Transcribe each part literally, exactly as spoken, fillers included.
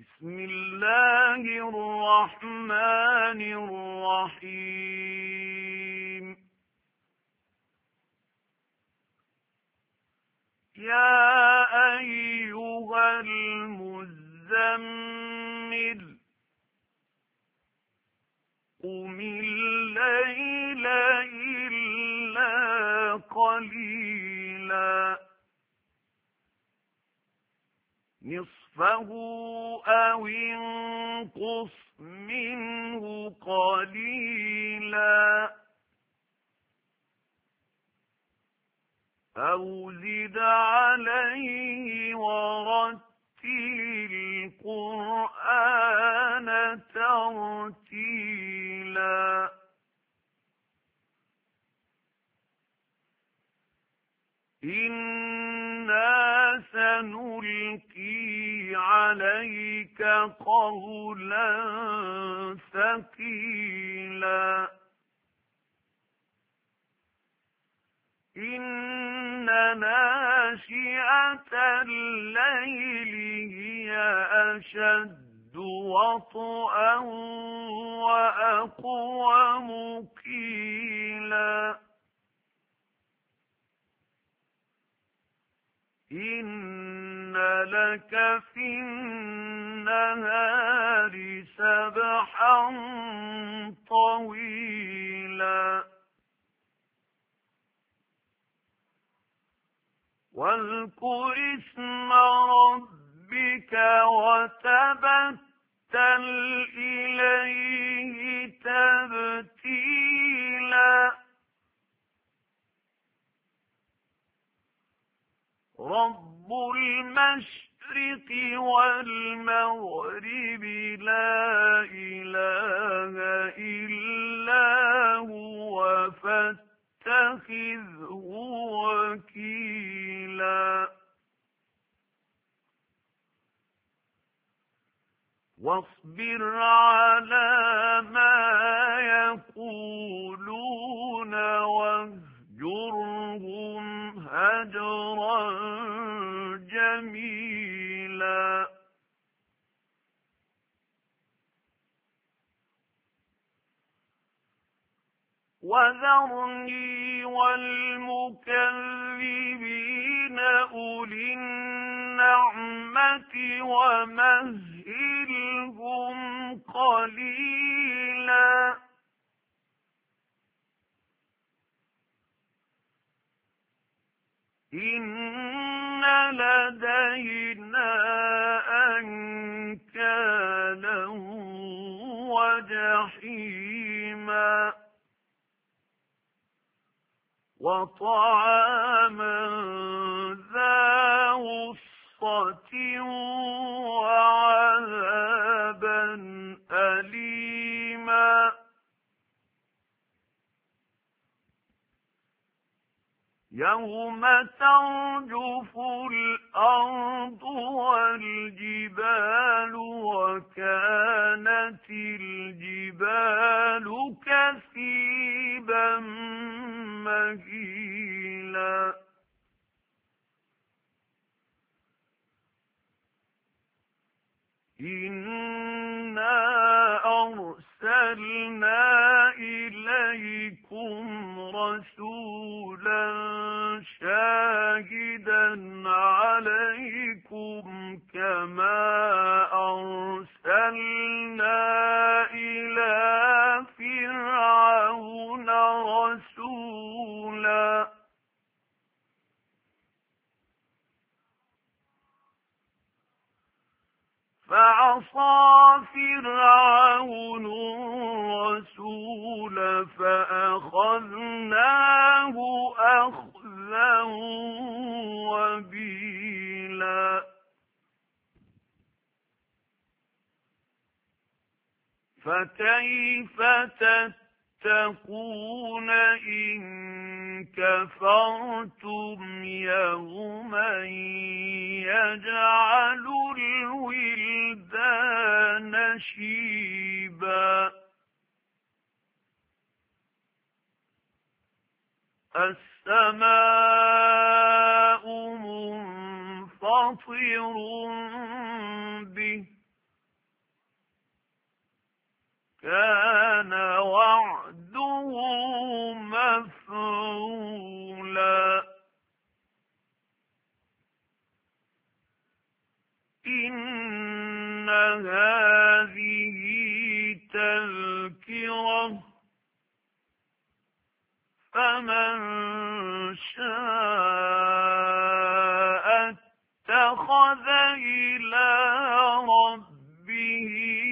بسم الله الرحمن الرحيم. يا أيها المزمل قم الليل إلا قليلا نصفه أو انقص منه قليلا أو زد عليه ورتل القرآن ترتيلا إنا سنلقي عليك قولا ثقيلا إن ناشئة الليل هي أشد وطئا وأقوم قيلا إن لك في النهار سبحا طويلا واذكر اسم ربك وتبتل إليه تبتيلا رب المشرق والمغرب لا إله إلا هو فاتخذه وكيلا واصبر على ما يقولون واهجرهم هجرا جميلا وذرني والمكذبين أولي النعمة ومهلهم قليلا إن لدينا أنكالا وجحيما وطعاما ذا غصة وعذابا أليما يوم ترجف الأرض والجبال وكانت الجبال كثيبا مهيلا إنا أرسلنا إليكم رسولا شاهدا عليكم كما أرسلنا إلى فرعون رسولا فعصى فرعون الرسول فأخذناه أخذا وبيلا فكيف تتقون إن كفرتم يوما يجعل الولدان شيبا السماء منفطر به كان وعده مفعولا إن هذه تذكرة فمن شاء اتخذ إلى ربه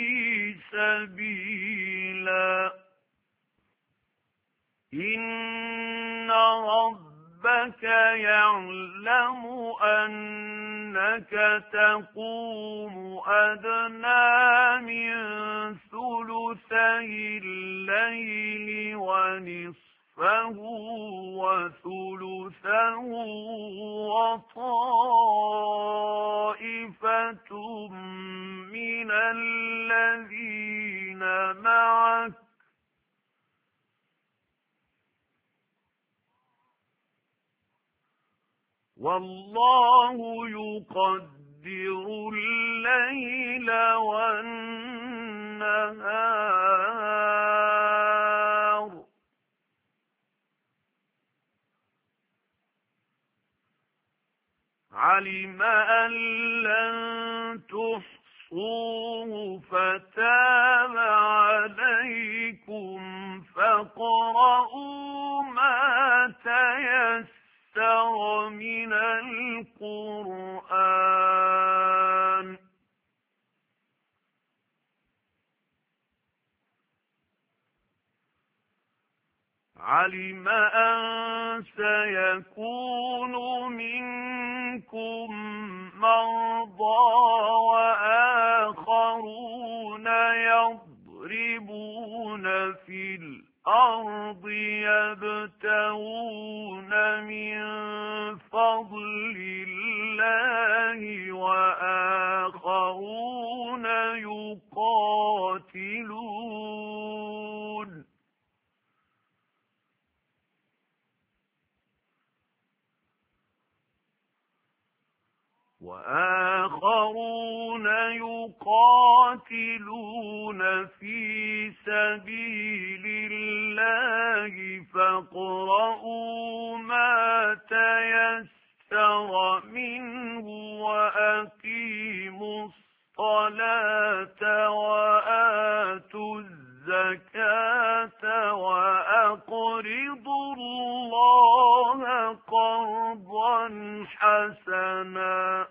سبيلا إن ربك يعلم أنك تقوم أدنى من ثلثي الليل ونصفه وثلثه وطائفة من الذين معك والله يقدر الليل والنهار علم أن لن تحصوه فتاب عليكم فاقرؤوا ما تيسر من القرآن علم أن سيكون منكم مرضى وآخرون يضربون في الأرض يبتغون من فضل الله وآخرون يقاتلون وآخرون يقاتلون في سبيل الله فاقرؤوا ما تيسر منه وأقيموا الصلاة وآتوا الزكاة وأقرضوا الله قرضا حسنا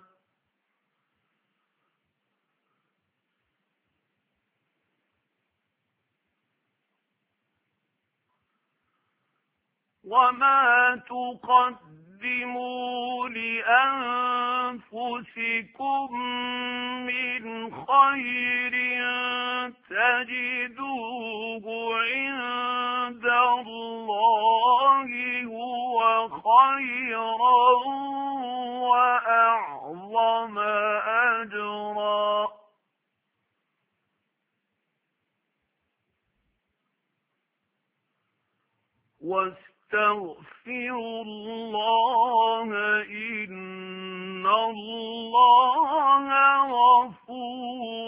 وما تقدموا لأنفسكم من خير تجدوه عند الله هو خيرا وأعظم أجرا واستغفروا الله إن الله غفور